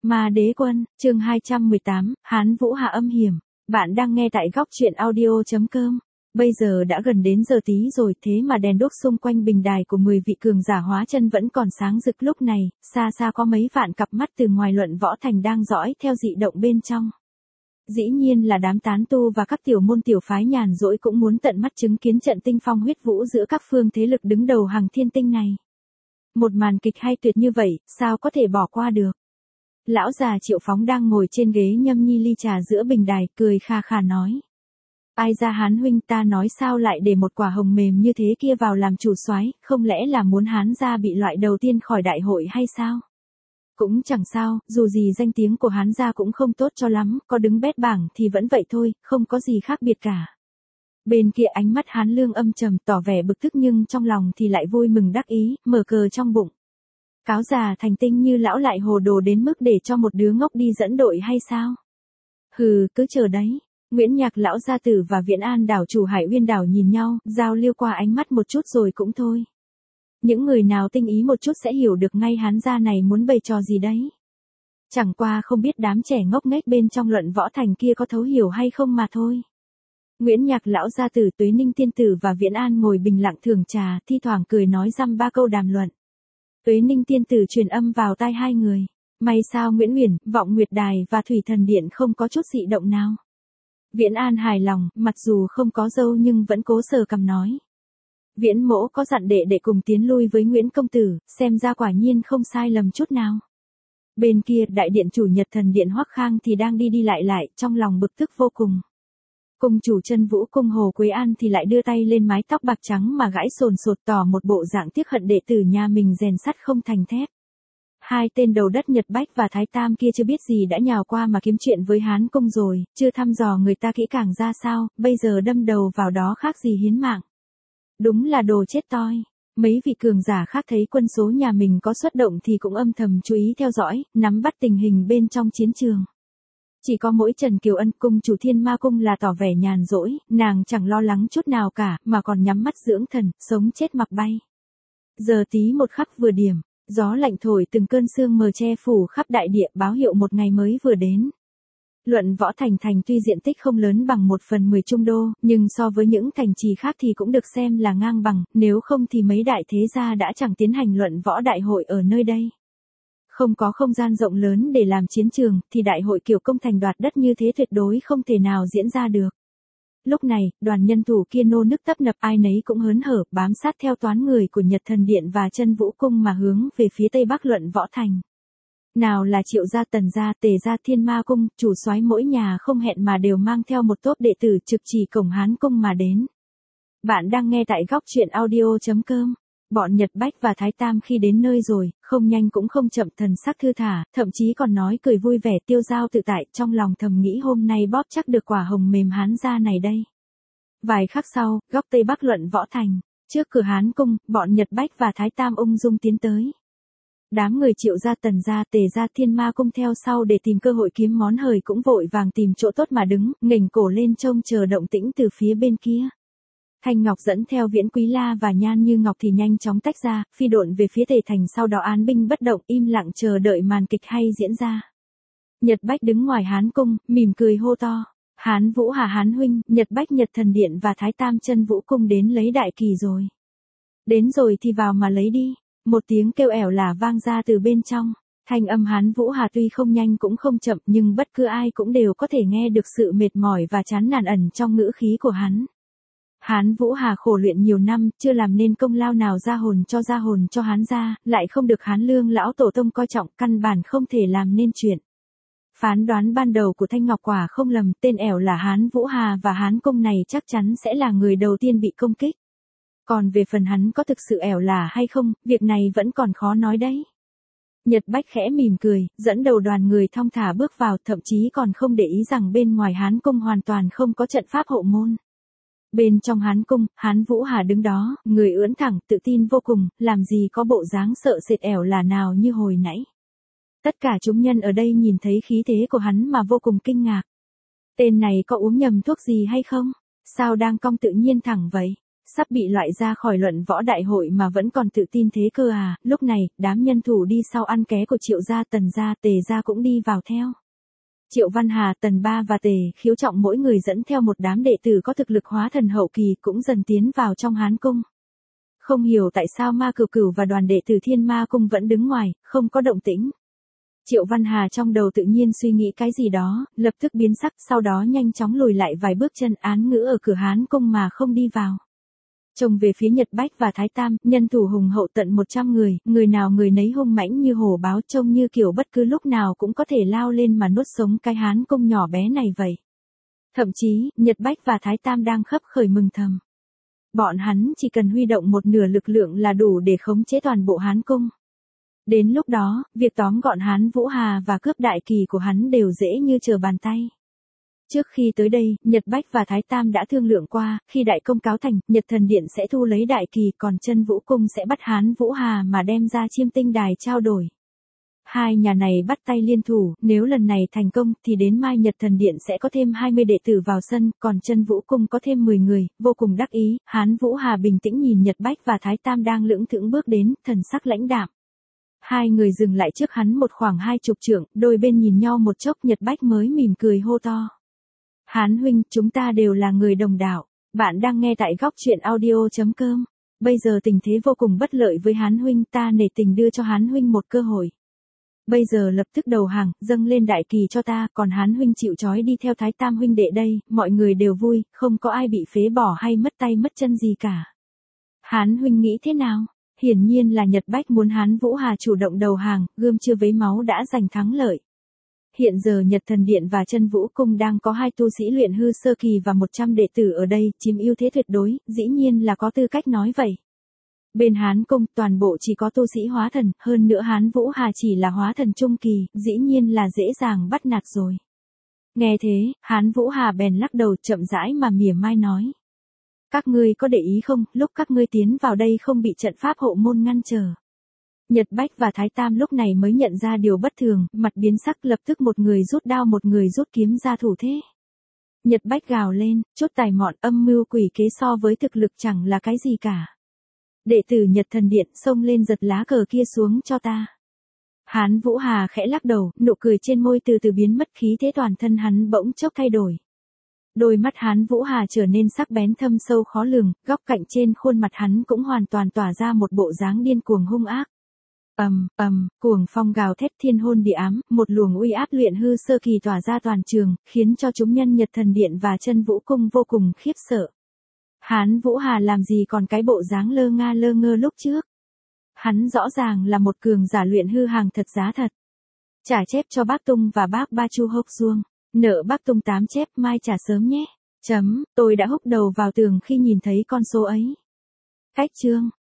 Ma Đế Quân, chương 218, Hán Vũ Hà âm hiểm. Bạn đang nghe tại góc truyện audio.com. Bây giờ đã gần đến giờ tí rồi, thế mà đèn đuốc xung quanh bình đài của 10 vị cường giả hóa chân vẫn còn sáng rực. Lúc này, xa xa có mấy vạn cặp mắt từ ngoài Luận Võ Thành đang dõi theo dị động bên trong. Dĩ nhiên là đám tán tu và các tiểu môn tiểu phái nhàn rỗi cũng muốn tận mắt chứng kiến trận tinh phong huyết vũ giữa các phương thế lực đứng đầu hàng thiên tinh này. Một màn kịch hay tuyệt như vậy, sao có thể bỏ qua được. Lão già Triệu Phóng đang ngồi trên ghế nhâm nhi ly trà giữa bình đài, cười kha kha nói. Ai ra Hán huynh, ta nói sao lại để một quả hồng mềm như thế kia vào làm chủ soái, không lẽ là muốn Hán gia bị loại đầu tiên khỏi đại hội hay sao? Cũng chẳng sao, dù gì danh tiếng của Hán gia cũng không tốt cho lắm, có đứng bét bảng thì vẫn vậy thôi, không có gì khác biệt cả. Bên kia ánh mắt Hán Lương âm trầm, tỏ vẻ bực tức nhưng trong lòng thì lại vui mừng đắc ý, mở cờ trong bụng. Cáo già thành tinh như lão lại hồ đồ đến mức để cho một đứa ngốc đi dẫn đội hay sao? Hừ, cứ chờ đấy. Nguyễn Nhạc lão gia tử và Viễn An đảo chủ Hải Uyên đảo nhìn nhau, giao lưu qua ánh mắt một chút rồi cũng thôi. Những người nào tinh ý một chút sẽ hiểu được ngay Hán gia này muốn bày trò gì đấy. Chẳng qua không biết đám trẻ ngốc nghếch bên trong Luận Võ Thành kia có thấu hiểu hay không mà thôi. Nguyễn Nhạc lão gia tử, Tuế Ninh tiên tử và Viễn An ngồi bình lặng thưởng trà, thi thoảng cười nói dăm ba câu đàm luận. Tuế Ninh tiên tử truyền âm vào tai hai người. May sao Nguyễn Uyển, Vọng Nguyệt Đài và Thủy Thần Điện không có chút dị động nào. Viễn An hài lòng, mặc dù không có dâu nhưng vẫn cố sờ cằm nói. Viễn mỗ có dặn đệ cùng tiến lui với Nguyễn công tử, xem ra quả nhiên không sai lầm chút nào. Bên kia, đại điện chủ Nhật Thần Điện Hoắc Khang thì đang đi lại, trong lòng bực tức vô cùng. Cung chủ Chân Vũ cung Hồ Quế An thì lại đưa tay lên mái tóc bạc trắng mà gãi sồn sột, tỏ một bộ dạng tiếc hận đệ tử nhà mình rèn sắt không thành thép. Hai tên đầu đất Nhật Bách và Thái Tam kia chưa biết gì đã nhào qua mà kiếm chuyện với Hán cung rồi, chưa thăm dò người ta kỹ càng ra sao, bây giờ đâm đầu vào đó khác gì hiến mạng. Đúng là đồ chết toi. Mấy vị cường giả khác thấy quân số nhà mình có xuất động thì cũng âm thầm chú ý theo dõi, nắm bắt tình hình bên trong chiến trường. Chỉ có mỗi Trần Kiều Ân, cung chủ Thiên Ma cung là tỏ vẻ nhàn rỗi, nàng chẳng lo lắng chút nào cả, mà còn nhắm mắt dưỡng thần, sống chết mặc bay. Giờ tí một khắc vừa điểm, gió lạnh thổi từng cơn sương mờ che phủ khắp đại địa, báo hiệu một ngày mới vừa đến. Luận Võ Thành tuy diện tích không lớn bằng 1/10 Trung Đô, nhưng so với những thành trì khác thì cũng được xem là ngang bằng, nếu không thì mấy đại thế gia đã chẳng tiến hành luận võ đại hội ở nơi đây. Không có không gian rộng lớn để làm chiến trường, thì đại hội kiểu công thành đoạt đất như thế tuyệt đối không thể nào diễn ra được. Lúc này, đoàn nhân thủ kia nô nức tấp nập, ai nấy cũng hớn hở, bám sát theo toán người của Nhật Thần Điện và Chân Vũ cung mà hướng về phía tây bắc Luận Võ Thành. Nào là Triệu gia, Tần gia, Tề gia, Thiên Ma cung, chủ soái mỗi nhà không hẹn mà đều mang theo một tốp đệ tử trực chỉ cổng Hán cung mà đến. Bạn đang nghe tại góc truyện audio.com. Bọn Nhật Bách và Thái Tam khi đến nơi rồi, không nhanh cũng không chậm, thần sắc thư thả, thậm chí còn nói cười vui vẻ tiêu dao tự tại, trong lòng thầm nghĩ hôm nay bóp chắc được quả hồng mềm Hán gia này đây. Vài khắc sau, góc tây bắc Luận Võ Thành, trước cửa Hán cung, bọn Nhật Bách và Thái Tam ung dung tiến tới. Đám người Triệu gia, Tần gia, Tề gia, Thiên Ma cung theo sau để tìm cơ hội kiếm món hời cũng vội vàng tìm chỗ tốt mà đứng, nghềnh cổ lên trông chờ động tĩnh từ phía bên kia. Thanh Ngọc dẫn theo Viễn Quý La và Nhan Như Ngọc thì nhanh chóng tách ra, phi độn về phía Tề thành, sau đó án binh bất động, im lặng chờ đợi màn kịch hay diễn ra. Nhật Bách đứng ngoài Hán cung, mỉm cười hô to. Hán Vũ Hà Hán huynh, Nhật Bách Nhật Thần Điện và Thái Tam Chân Vũ cung đến lấy đại kỳ rồi. Đến rồi thì vào mà lấy đi. Một tiếng kêu ẻo lả vang ra từ bên trong. Thanh âm Hán Vũ Hà tuy không nhanh cũng không chậm, nhưng bất cứ ai cũng đều có thể nghe được sự mệt mỏi và chán nản ẩn trong ngữ khí của hắn. Hán Vũ Hà khổ luyện nhiều năm, chưa làm nên công lao nào ra hồn cho Hán gia, lại không được Hán Lương lão tổ tông coi trọng, căn bản không thể làm nên chuyện. Phán đoán ban đầu của Thanh Ngọc quả không lầm, tên ẻo là Hán Vũ Hà và Hán cung này chắc chắn sẽ là người đầu tiên bị công kích. Còn về phần hắn có thực sự ẻo là hay không, việc này vẫn còn khó nói đấy. Nhật Bách khẽ mỉm cười, dẫn đầu đoàn người thong thả bước vào, thậm chí còn không để ý rằng bên ngoài Hán cung hoàn toàn không có trận pháp hộ môn. Bên trong Hán cung, Hán Vũ Hà đứng đó, người ưỡn thẳng, tự tin vô cùng, làm gì có bộ dáng sợ sệt ẻo là nào như hồi nãy. Tất cả chúng nhân ở đây nhìn thấy khí thế của hắn mà vô cùng kinh ngạc. Tên này có uống nhầm thuốc gì hay không? Sao đang cong tự nhiên thẳng vậy? Sắp bị loại ra khỏi luận võ đại hội mà vẫn còn tự tin thế cơ à, lúc này, đám nhân thủ đi sau ăn ké của Triệu gia, Tần gia, Tề gia cũng đi vào theo. Triệu Văn Hà, Tần Ba và Tề Khiếu Trọng mỗi người dẫn theo một đám đệ tử có thực lực hóa thần hậu kỳ cũng dần tiến vào trong Hán Cung. Không hiểu tại sao Ma Cửu Cửu và đoàn đệ tử Thiên Ma Cung vẫn đứng ngoài, không có động tĩnh. Triệu Văn Hà trong đầu tự nhiên suy nghĩ cái gì đó, lập tức biến sắc, sau đó nhanh chóng lùi lại vài bước chân, án ngữ ở cửa Hán Cung mà không đi vào. Trông về phía Nhật Bách và Thái Tam, nhân thủ hùng hậu tận 100 người nào người nấy hung mãnh như hổ báo, trông như kiểu bất cứ lúc nào cũng có thể lao lên mà nuốt sống cái Hán Cung nhỏ bé này vậy. Thậm chí, Nhật Bách và Thái Tam đang khấp khởi mừng thầm. Bọn hắn chỉ cần huy động một nửa lực lượng là đủ để khống chế toàn bộ Hán Cung. Đến lúc đó, việc tóm gọn Hán Vũ Hà và cướp đại kỳ của hắn đều dễ như trở bàn tay. Trước khi tới đây, Nhật Bách và Thái Tam đã thương lượng qua, khi đại công cáo thành, Nhật Thần Điện sẽ thu lấy đại kỳ, còn Chân Vũ Cung sẽ bắt Hán Vũ Hà mà đem ra Chiêm Tinh Đài trao đổi. Hai nhà này bắt tay liên thủ, nếu lần này thành công thì đến mai Nhật Thần Điện sẽ có thêm 20 đệ tử vào sân, còn Chân Vũ Cung có thêm 10 người, vô cùng đắc ý. Hán Vũ Hà bình tĩnh nhìn Nhật Bách và Thái Tam đang lững thững bước đến, thần sắc lãnh đạm. Hai người dừng lại trước hắn một khoảng 20 trượng, đôi bên nhìn nhau một chốc, Nhật Bách mới mỉm cười hô to. Hán huynh, chúng ta đều là người đồng đạo. Bạn đang nghe tại góc truyện audio.com. Bây giờ tình thế vô cùng bất lợi với Hán huynh, ta nể tình đưa cho Hán huynh một cơ hội. Bây giờ lập tức đầu hàng, dâng lên đại kỳ cho ta, còn Hán huynh chịu trói đi theo Thái Tam huynh đệ đây, mọi người đều vui, không có ai bị phế bỏ hay mất tay mất chân gì cả. Hán huynh nghĩ thế nào? Hiển nhiên là Nhật Bách muốn Hán Vũ Hà chủ động đầu hàng, gươm chưa vấy máu đã giành thắng lợi. Hiện giờ Nhật Thần Điện và Chân Vũ Cung đang có 2 tu sĩ luyện hư sơ kỳ và 100 đệ tử ở đây, chiếm ưu thế tuyệt đối, dĩ nhiên là có tư cách nói vậy. Bên Hán Cung, toàn bộ chỉ có tu sĩ hóa thần, hơn nữa Hán Vũ Hà chỉ là hóa thần trung kỳ, dĩ nhiên là dễ dàng bắt nạt rồi. Nghe thế, Hán Vũ Hà bèn lắc đầu chậm rãi mà mỉa mai nói. Các ngươi có để ý không, lúc các ngươi tiến vào đây không bị trận pháp hộ môn ngăn trở. Nhật Bách và Thái Tam lúc này mới nhận ra điều bất thường, mặt biến sắc, lập tức một người rút đao một người rút kiếm ra thủ thế. Nhật Bách gào lên, chút tài mọn, âm mưu quỷ kế so với thực lực chẳng là cái gì cả. Đệ tử Nhật Thần Điện xông lên giật lá cờ kia xuống cho ta. Hán Vũ Hà khẽ lắc đầu, nụ cười trên môi từ từ biến mất, khí thế toàn thân hắn bỗng chốc thay đổi. Đôi mắt Hán Vũ Hà trở nên sắc bén thâm sâu khó lường, góc cạnh trên khuôn mặt hắn cũng hoàn toàn tỏa ra một bộ dáng điên cuồng hung ác. Cuồng phong gào thét thiên hôn địa ám, một luồng uy áp luyện hư sơ kỳ tỏa ra toàn trường, khiến cho chúng nhân Nhật Thần Điện và Chân Vũ Cung vô cùng khiếp sợ. Hán Vũ Hà làm gì còn cái bộ dáng lơ nga lơ ngơ lúc trước. Hắn rõ ràng là một cường giả luyện hư hàng thật giá thật. Trả chép cho bác Tung và bác Ba Chu Hốc Duông. Nợ bác Tung 8 chép, mai trả sớm nhé. Tôi đã húc đầu vào tường khi nhìn thấy con số ấy. Cách chương.